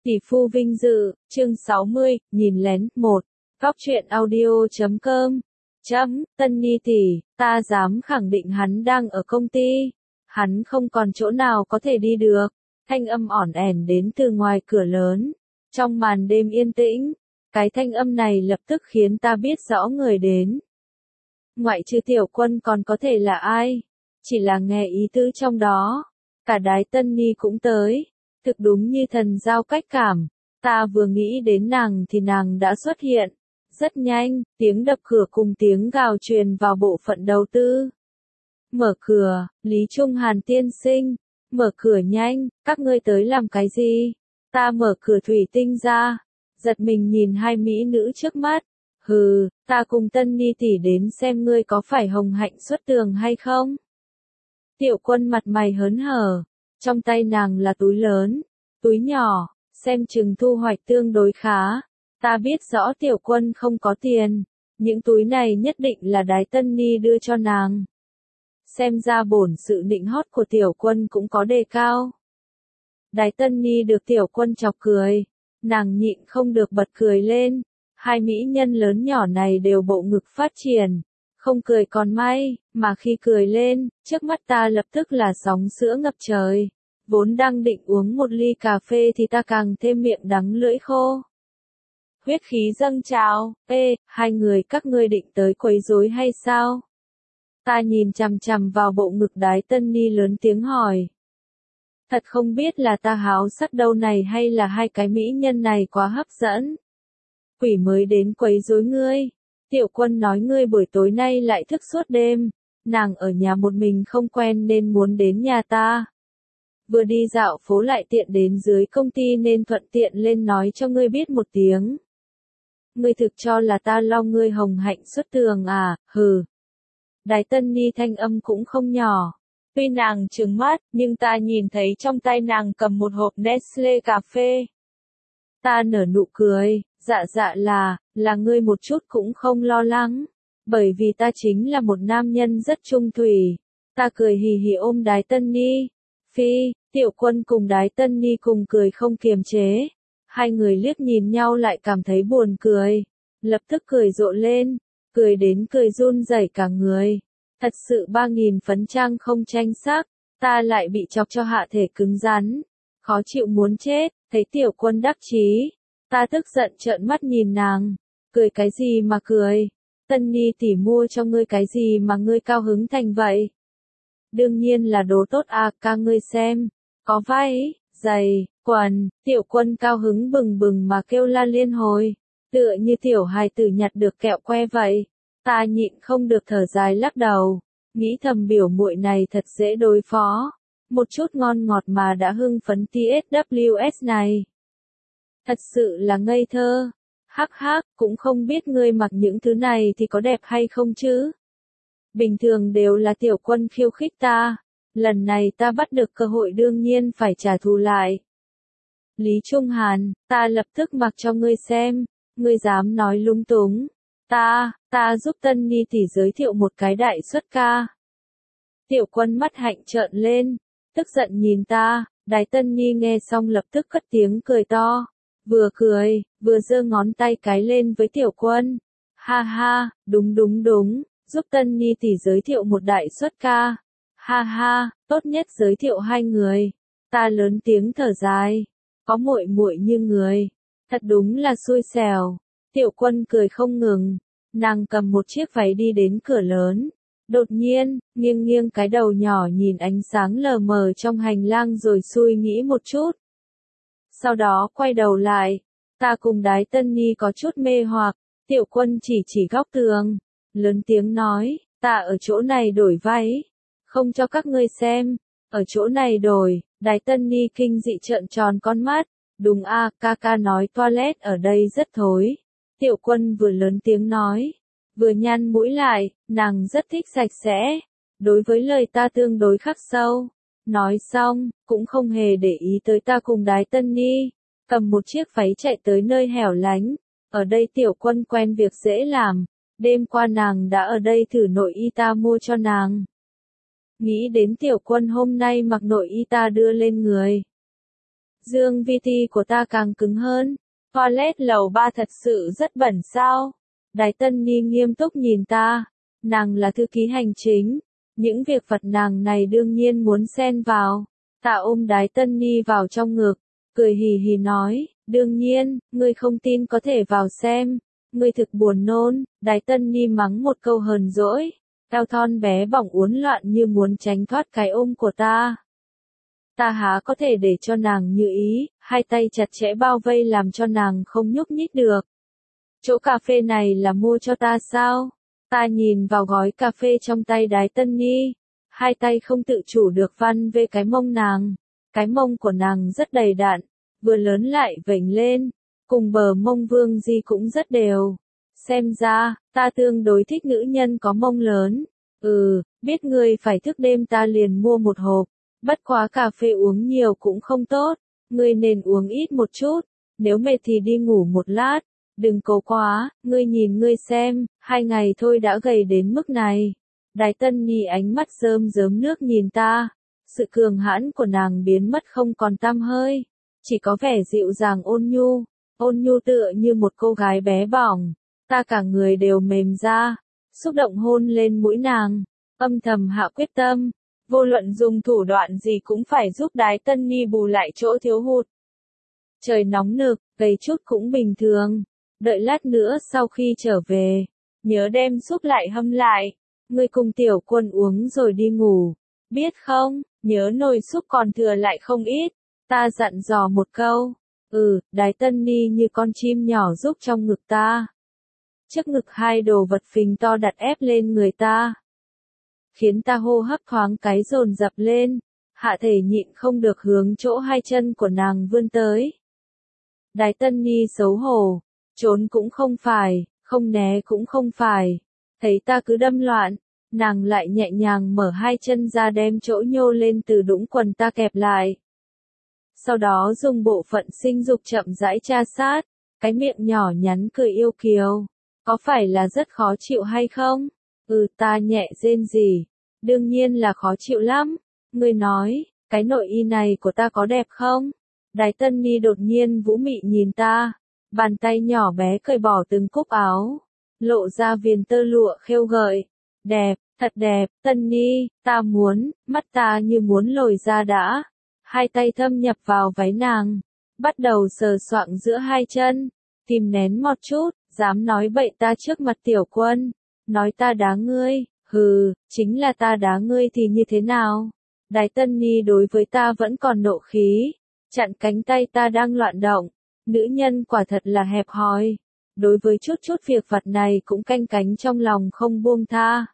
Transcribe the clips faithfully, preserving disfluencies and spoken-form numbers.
Tỷ phu vinh dự, chương sáu mươi, nhìn lén, một. Góc truyện audio chấm com. Chấm, Tân Ni tỷ, ta dám khẳng định hắn đang ở công ty. Hắn không còn chỗ nào có thể đi được. Thanh âm ỏn ẻn đến từ ngoài cửa lớn. Trong màn đêm yên tĩnh, cái thanh âm này lập tức khiến ta biết rõ người đến. Ngoại trừ Tiểu Quân còn có thể là ai? Chỉ là nghe ý tứ trong đó. Cả Đái Tân Ni cũng tới. Thực đúng như thần giao cách cảm, ta vừa nghĩ đến nàng thì nàng đã xuất hiện. Rất nhanh, tiếng đập cửa cùng tiếng gào truyền vào bộ phận đầu tư. Mở cửa, Lý Trung Hàn tiên sinh. Mở cửa nhanh, các ngươi tới làm cái gì? Ta mở cửa thủy tinh ra. Giật mình nhìn hai mỹ nữ trước mắt. Hừ, ta cùng Tân Ni tỷ đến xem ngươi có phải hồng hạnh xuất tường hay không? Tiểu Quân mặt mày hớn hở. Trong tay nàng là túi lớn, túi nhỏ, xem chừng thu hoạch tương đối khá. Ta biết rõ Tiểu Quân không có tiền, những túi này nhất định là Đái Tân Ni đưa cho nàng. Xem ra bổn sự nịnh hót của Tiểu Quân cũng có đề cao. Đái Tân Ni được Tiểu Quân chọc cười, nàng nhịn không được bật cười lên. Hai mỹ nhân lớn nhỏ này đều bộ ngực phát triển. Không cười còn may, mà khi cười lên, trước mắt ta lập tức là sóng sữa ngập trời. Vốn đang định uống một ly cà phê thì ta càng thêm miệng đắng lưỡi khô. Huyết khí dâng trào, ê, hai người các ngươi định tới quấy rối hay sao? Ta nhìn chằm chằm vào bộ ngực Đái Tân Ni lớn tiếng hỏi. Thật không biết là ta háo sắc đâu này hay là hai cái mỹ nhân này quá hấp dẫn. Quỷ mới đến quấy rối ngươi. Tiểu Quân nói ngươi buổi tối nay lại thức suốt đêm, nàng ở nhà một mình không quen nên muốn đến nhà ta. Vừa đi dạo phố lại tiện đến dưới công ty nên thuận tiện lên nói cho ngươi biết một tiếng. Ngươi thực cho là ta lo ngươi hồng hạnh xuất tường à, hừ. Đái Tân Ni thanh âm cũng không nhỏ. Tuy nàng trừng mắt, nhưng ta nhìn thấy trong tay nàng cầm một hộp Nestle cà phê. Ta nở nụ cười, dạ dạ là, là ngươi một chút cũng không lo lắng. Bởi vì ta chính là một nam nhân rất trung thủy. Ta cười hì hì ôm Đái Tân Ni. Phi, Tiểu Quân cùng Đái Tân Ni cùng cười không kiềm chế. Hai người liếc nhìn nhau lại cảm thấy buồn cười. Lập tức cười rộ lên. Cười đến cười run rẩy cả người. Thật sự ba nghìn phấn trang không tranh sắc. Ta lại bị chọc cho hạ thể cứng rắn. Khó chịu muốn chết, thấy Tiểu Quân đắc chí. Ta tức giận trợn mắt nhìn nàng. Cười cái gì mà cười? Tân Ni tỷ mua cho ngươi cái gì mà ngươi cao hứng thành vậy? Đương nhiên là đồ tốt à, ca ngươi xem. Có váy, giày, quần. Tiểu Quân cao hứng bừng bừng mà kêu la liên hồi. Tựa như tiểu hài tử nhặt được kẹo que vậy. Ta nhịn không được thở dài lắc đầu. Nghĩ thầm biểu muội này thật dễ đối phó. Một chút ngon ngọt mà đã hưng phấn tê ét vê ét này. Thật sự là ngây thơ. Hắc hắc, cũng không biết ngươi mặc những thứ này thì có đẹp hay không chứ. Bình thường đều là Tiểu Quân khiêu khích ta. Lần này ta bắt được cơ hội đương nhiên phải trả thù lại. Lý Trung Hàn, ta lập tức mặc cho ngươi xem. Ngươi dám nói lung túng. Ta, ta giúp Tân Ni tỷ giới thiệu một cái đại xuất ca. Tiểu Quân mắt hạnh trợn lên. Tức giận nhìn ta. Đái Tân Ni nghe xong lập tức cất tiếng cười to. Vừa cười, vừa giơ ngón tay cái lên với Tiểu Quân. Ha ha, đúng đúng đúng, giúp Tân Ni tỷ giới thiệu một đại xuất ca. Ha ha, tốt nhất giới thiệu hai người. Ta lớn tiếng thở dài. Có muội muội như người. Thật đúng là xui xẻo. Tiểu Quân cười không ngừng. Nàng cầm một chiếc váy đi đến cửa lớn. Đột nhiên, nghiêng nghiêng cái đầu nhỏ nhìn ánh sáng lờ mờ trong hành lang rồi suy nghĩ một chút. Sau đó quay đầu lại, ta cùng Đái Tân Ni có chút mê hoặc, Tiểu Quân chỉ chỉ góc tường, lớn tiếng nói, ta ở chỗ này đổi váy, không cho các ngươi xem, ở chỗ này đổi. Đái Tân Ni kinh dị trợn tròn con mắt, đúng a, ca ca nói toilet ở đây rất thối. Tiểu Quân vừa lớn tiếng nói, vừa nhăn mũi lại, nàng rất thích sạch sẽ, đối với lời ta tương đối khắc sâu. Nói xong, cũng không hề để ý tới ta cùng Đái Tân Ni, cầm một chiếc váy chạy tới nơi hẻo lánh. Ở đây Tiểu Quân quen việc dễ làm, đêm qua nàng đã ở đây thử nội y ta mua cho nàng. Nghĩ đến Tiểu Quân hôm nay mặc nội y ta đưa lên người. Dương vê tê của ta càng cứng hơn. Toilet lầu ba thật sự rất bẩn sao? Đái Tân Ni nghiêm túc nhìn ta. Nàng là thư ký hành chính. Những việc vặt nàng này đương nhiên muốn xen vào. Ta ôm Đái Tân Ni vào trong ngực. Cười hì hì nói. Đương nhiên, ngươi không tin có thể vào xem. Ngươi thực buồn nôn. Đái Tân Ni mắng một câu hờn dỗi. Eo thon bé bỏng uốn loạn như muốn tránh thoát cái ôm của ta. Ta há có thể để cho nàng như ý, hai tay chặt chẽ bao vây làm cho nàng không nhúc nhích được. Chỗ cà phê này là mua cho ta sao? Ta nhìn vào gói cà phê trong tay Đái Tân Ni, hai tay không tự chủ được van về cái mông nàng. Cái mông của nàng rất đầy đặn, vừa lớn lại vểnh lên, cùng bờ mông Vương Di cũng rất đều. Xem ra, ta tương đối thích nữ nhân có mông lớn. Ừ, biết ngươi phải thức đêm ta liền mua một hộp. Bất quá cà phê uống nhiều cũng không tốt, ngươi nên uống ít một chút, nếu mệt thì đi ngủ một lát, đừng cố quá, ngươi nhìn ngươi xem, hai ngày thôi đã gầy đến mức này. Đái Tân Ni ánh mắt rơm rớm nước nhìn ta, sự cường hãn của nàng biến mất không còn tăm hơi, chỉ có vẻ dịu dàng ôn nhu, ôn nhu tựa như một cô gái bé bỏng, ta cả người đều mềm ra, xúc động hôn lên mũi nàng, âm thầm hạ quyết tâm. Vô luận dùng thủ đoạn gì cũng phải giúp Đái Tân Ni bù lại chỗ thiếu hụt. Trời nóng nực, gầy chút cũng bình thường. Đợi lát nữa sau khi trở về, nhớ đem súp lại hâm lại. Ngươi cùng Tiểu Quân uống rồi đi ngủ. Biết không, nhớ nồi súp còn thừa lại không ít. Ta dặn dò một câu. Ừ, Đái Tân Ni như con chim nhỏ giúp trong ngực ta. Trước ngực hai đồ vật phình to đặt ép lên người ta. Khiến ta hô hấp thoáng cái dồn dập lên, hạ thể nhịn không được hướng chỗ hai chân của nàng vươn tới. Đái Tân Ni xấu hổ, trốn cũng không phải, không né cũng không phải, thấy ta cứ đâm loạn, nàng lại nhẹ nhàng mở hai chân ra đem chỗ nhô lên từ đũng quần ta kẹp lại. Sau đó dùng bộ phận sinh dục chậm rãi tra sát, cái miệng nhỏ nhắn cười yêu kiều, có phải là rất khó chịu hay không? Ừ, ta nhẹ rên rỉ. Đương nhiên là khó chịu lắm. Ngươi nói, cái nội y này của ta có đẹp không? Đái Tân Ni đột nhiên vũ mị nhìn ta. Bàn tay nhỏ bé cởi bỏ từng cúc áo. Lộ ra viền tơ lụa khêu gợi. Đẹp, thật đẹp, Tân Ni, ta muốn, mắt ta như muốn lồi ra đã. Hai tay thâm nhập vào váy nàng. Bắt đầu sờ soạng giữa hai chân. Tìm nén một chút, dám nói bậy ta trước mặt Tiểu Quân. Nói ta đá ngươi, hừ, chính là ta đá ngươi thì như thế nào? Đái Tân Ni đối với ta vẫn còn nộ khí, chặn cánh tay ta đang loạn động. Nữ nhân quả thật là hẹp hòi. Đối với chút chút việc vặt này cũng canh cánh trong lòng không buông tha.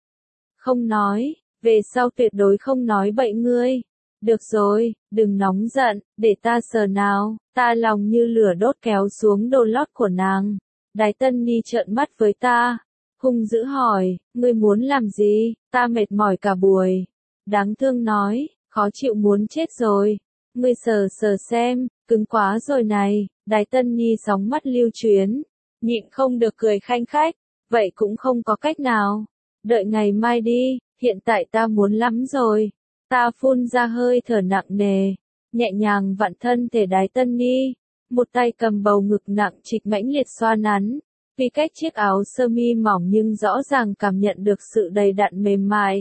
Không nói, về sau tuyệt đối không nói bậy ngươi. Được rồi, đừng nóng giận, để ta sờ nào. Ta lòng như lửa đốt kéo xuống đồ lót của nàng. Đái Tân Ni trợn mắt với ta. Hung dữ hỏi, ngươi muốn làm gì? Ta mệt mỏi cả buổi. Đáng thương nói, khó chịu muốn chết rồi. Ngươi sờ sờ xem, cứng quá rồi này. Đái Tân Ni sóng mắt lưu chuyến, nhịn không được cười khanh khách. Vậy cũng không có cách nào. Đợi ngày mai đi, hiện tại ta muốn lắm rồi. Ta phun ra hơi thở nặng nề, nhẹ nhàng vặn thân thể Đái Tân Ni. Một tay cầm bầu ngực nặng trịch mãnh liệt xoa nắn. Vì cách chiếc áo sơ mi mỏng nhưng rõ ràng cảm nhận được sự đầy đặn mềm mại.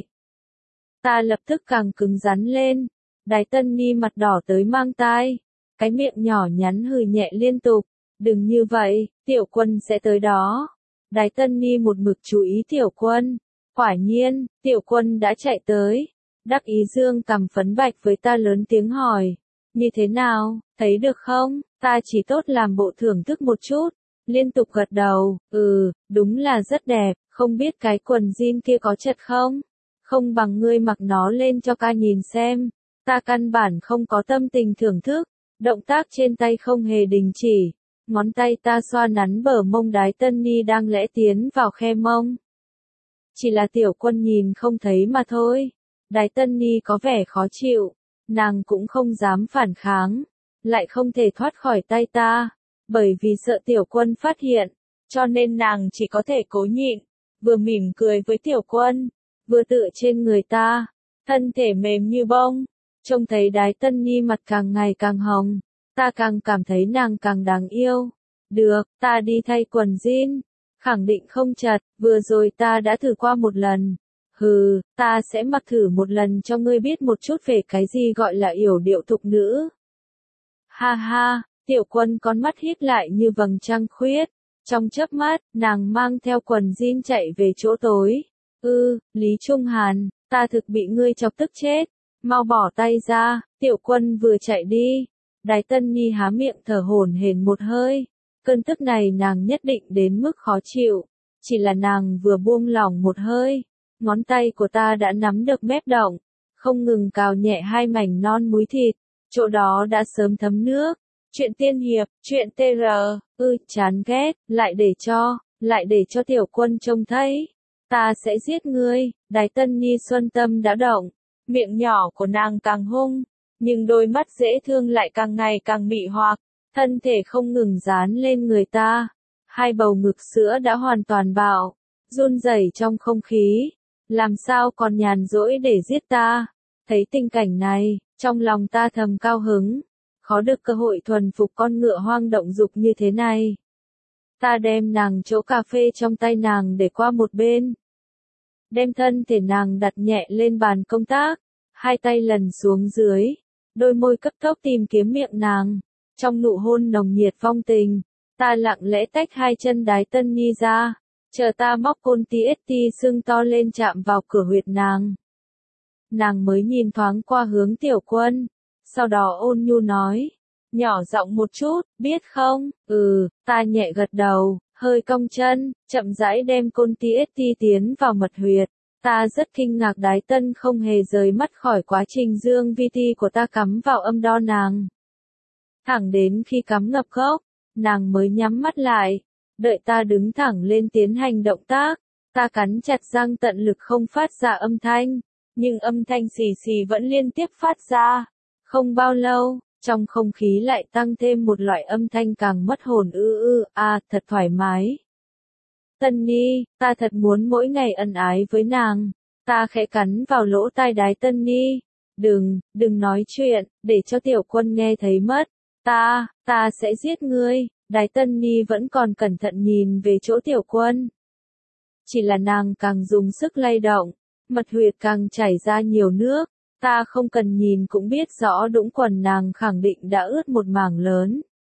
Ta lập tức càng cứng rắn lên. Đái Tân Ni mặt đỏ tới mang tai. Cái miệng nhỏ nhắn hừ nhẹ liên tục. Đừng như vậy, Tiểu Quân sẽ tới đó. Đái Tân Ni một mực chú ý Tiểu Quân. Quả nhiên, Tiểu Quân đã chạy tới. Đắc ý dương cằm phấn bạch với ta lớn tiếng hỏi. Như thế nào, thấy được không? Ta chỉ tốt làm bộ thưởng thức một chút. Liên tục gật đầu, ừ, đúng là rất đẹp, không biết cái quần jean kia có chật không? Không bằng ngươi mặc nó lên cho ca nhìn xem. Ta căn bản không có tâm tình thưởng thức, động tác trên tay không hề đình chỉ. Ngón tay ta xoa nắn bờ mông Đái Tân Ni đang lẽ tiến vào khe mông. Chỉ là Tiểu Quân nhìn không thấy mà thôi. Đái Tân Ni có vẻ khó chịu, nàng cũng không dám phản kháng, lại không thể thoát khỏi tay ta. Bởi vì sợ Tiểu Quân phát hiện, cho nên nàng chỉ có thể cố nhịn, vừa mỉm cười với Tiểu Quân, vừa tựa trên người ta, thân thể mềm như bông, Trông thấy Đái Tân Nhi mặt càng ngày càng hồng, ta càng cảm thấy nàng càng đáng yêu. Được, ta đi thay quần jean. Khẳng định không chật, vừa rồi ta đã thử qua một lần. Hừ, ta sẽ mặc thử một lần cho ngươi biết một chút về cái gì gọi là yểu điệu thục nữ. Ha ha, Tiểu Quân con mắt híp lại như vầng trăng khuyết. Trong chớp mắt, nàng mang theo quần jean chạy về chỗ tối. Ư, Lý Trung Hàn, ta thực bị ngươi chọc tức chết. Mau bỏ tay ra, Tiểu Quân vừa chạy đi. Đái Tân Nhi há miệng thở hổn hển một hơi. Cơn tức này nàng nhất định đến mức khó chịu. Chỉ là nàng vừa buông lỏng một hơi. Ngón tay của ta đã nắm được mép động. Không ngừng cào nhẹ hai mảnh non múi thịt. Chỗ đó đã sớm thấm nước. Chuyện tiên hiệp, chuyện tê rờ, ư, chán ghét, lại để cho, lại để cho Tiểu Quân trông thấy. Ta sẽ giết ngươi, Đái Tân Nhi xuân tâm đã động. Miệng nhỏ của nàng càng hung, nhưng đôi mắt dễ thương lại càng ngày càng mị hoặc, thân thể không ngừng dán lên người ta. Hai bầu ngực sữa đã hoàn toàn bạo, run rẩy trong không khí. Làm sao còn nhàn rỗi để giết ta? Thấy tình cảnh này, trong lòng ta thầm cao hứng. Khó được cơ hội thuần phục con ngựa hoang động dục như thế này. Ta đem nàng chỗ cà phê trong tay nàng để qua một bên. Đem thân thể nàng đặt nhẹ lên bàn công tác. Hai tay lần xuống dưới. Đôi môi cấp tốc tìm kiếm miệng nàng. Trong nụ hôn nồng nhiệt phong tình. Ta lặng lẽ tách hai chân Đái Tân Nhi ra. Chờ ta móc côn tí ết ti sưng to lên chạm vào cửa huyệt nàng. Nàng mới nhìn thoáng qua hướng Tiểu Quân. Sau đó ôn nhu nói, nhỏ giọng một chút, biết không? Ừ, ta nhẹ gật đầu, hơi cong chân, chậm rãi đem côn tí ết ti tiến vào mật huyệt. Ta rất kinh ngạc Đái Tân không hề rời mắt khỏi quá trình dương vi ti của ta cắm vào âm đo nàng. Thẳng đến khi cắm ngập gốc, nàng mới nhắm mắt lại, đợi ta đứng thẳng lên tiến hành động tác. Ta cắn chặt răng tận lực không phát ra âm thanh, nhưng âm thanh xì xì vẫn liên tiếp phát ra. Không bao lâu, trong không khí lại tăng thêm một loại âm thanh càng mất hồn ư ư, à, thật thoải mái. Tân Nhi, ta thật muốn mỗi ngày ân ái với nàng. Ta khẽ cắn vào lỗ tai Đái Tân Nhi. Đừng, đừng nói chuyện, để cho Tiểu Quân nghe thấy mất. Ta, ta sẽ giết ngươi. Đái Tân Nhi vẫn còn cẩn thận nhìn về chỗ Tiểu Quân. Chỉ là nàng càng dùng sức lay động, mật huyệt càng chảy ra nhiều nước. Ta không cần nhìn cũng biết rõ đũng quần nàng khẳng định đã ướt một mảng lớn.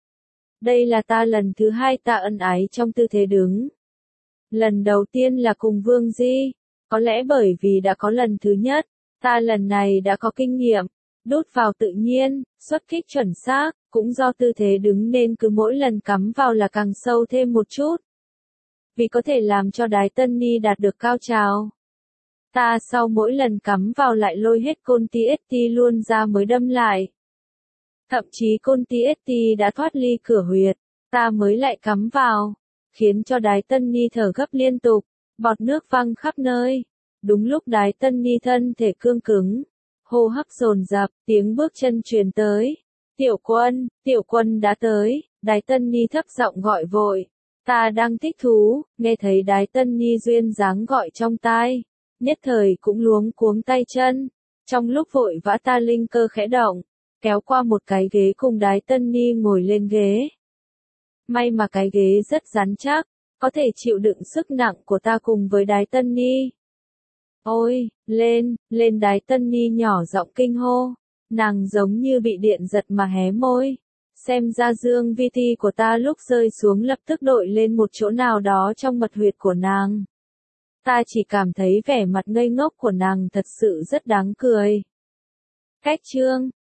Đây là ta lần thứ hai ta ân ái trong tư thế đứng. Lần đầu tiên là cùng Vương Di. Có lẽ bởi vì đã có lần thứ nhất, ta lần này đã có kinh nghiệm. Đút vào tự nhiên, xuất kích chuẩn xác, cũng do tư thế đứng nên cứ mỗi lần cắm vào là càng sâu thêm một chút. Vì có thể làm cho Đái Tân Nhi đạt được cao trào. Ta sau mỗi lần cắm vào lại lôi hết côn tí ết ti luôn ra mới đâm lại. Thậm chí côn tí ết ti đã thoát ly cửa huyệt, ta mới lại cắm vào, khiến cho Đái Tân Nhi thở gấp liên tục, bọt nước văng khắp nơi. Đúng lúc Đái Tân Nhi thân thể cương cứng, hô hấp dồn dập, tiếng bước chân truyền tới. Tiểu Quân, Tiểu Quân đã tới, Đái Tân Nhi thấp giọng gọi vội. Ta đang thích thú, nghe thấy Đái Tân Nhi duyên dáng gọi trong tai. Nhất thời cũng luống cuống tay chân. Trong lúc vội vã ta linh cơ khẽ động, kéo qua một cái ghế cùng Đái Tân Nhi ngồi lên ghế. May mà cái ghế rất rắn chắc, có thể chịu đựng sức nặng của ta cùng với Đái Tân Nhi. Ôi, lên, lên Đái Tân Nhi nhỏ giọng kinh hô. Nàng giống như bị điện giật mà hé môi. Xem ra dương vi ti của ta lúc rơi xuống lập tức đội lên một chỗ nào đó trong mật huyệt của nàng. Ta chỉ cảm thấy vẻ mặt ngây ngốc của nàng thật sự rất đáng cười. Cách chương